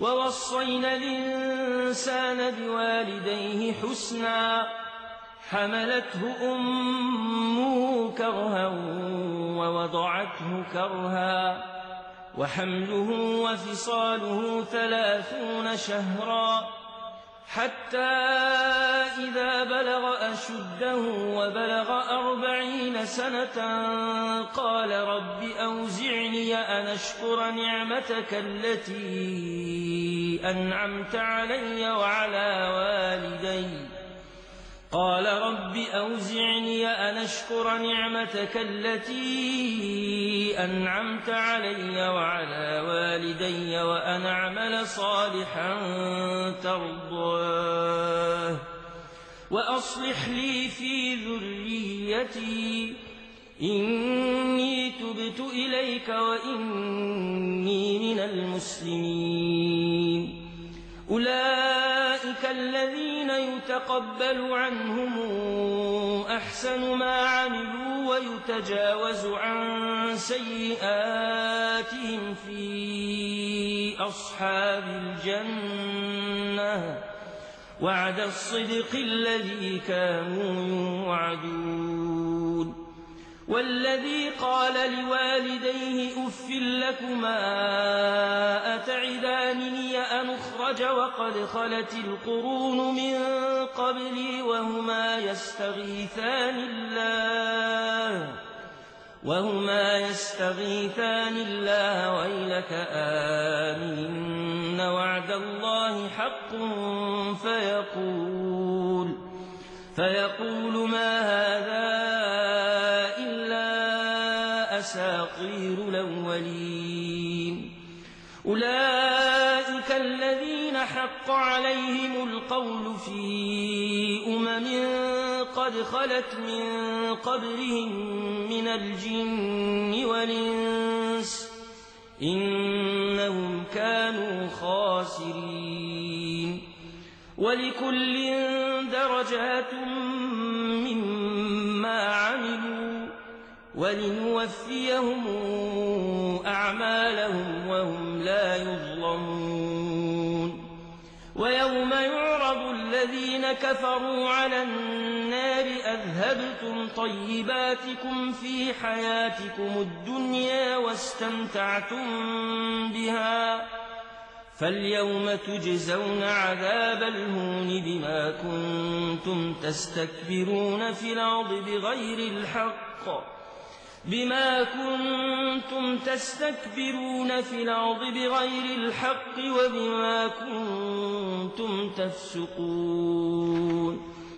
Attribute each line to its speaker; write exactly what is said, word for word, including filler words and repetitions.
Speaker 1: ووصينا الإنسان بوالديه حسنا حملته أمه كرها ووضعته كرها وحمله وفصاله ثلاثون شهرا حتى إذا بلغ أشده وبلغ أربعين سنة قال رب أوزعني أن أشكر نعمتك التي أنعمت علي وعلى والدي قال رب أوزعني أن أشكر نعمتك التي أنعمت علي وعلى والدي وأن أعمل صالحا ترضاه وأصلح لي في ذريتي إني تبت إليك وإني من المسلمين أولئك الذين يتقبل عنهم أحسن ما عملوا ويتجاوز عن سيئاتهم في أصحاب الجنة وعد الصدق الذي كانوا يوعدون والذي قال لوالديه أف لكما أتعدانني أن أخرج وقد خلت القرون من قبلي وهما يستغيثان الله وهما يستغيثان الله ويلك آمن وعد الله حق فيقول فيقول ما هذا أساطير الأولين أولئك الذين حق عليهم القول في أمم قد خلت من قبلهم من الجن والإنس إنهم كانوا خاسرين ولكل درجات مما عملوا ولنوفيهم أعمالهم وهم لا يظلمون ويوم يعرض الذين كفروا على النار أذهبتم طيباتكم في حياتكم الدنيا واستمتعتم بها فاليوم تجزون عذاب الهون بما كنتم تستكبرون في الأرض بغير الحق بما كنتم تستكبرون في الأرض بغير الحق وبما كنتم تفسقون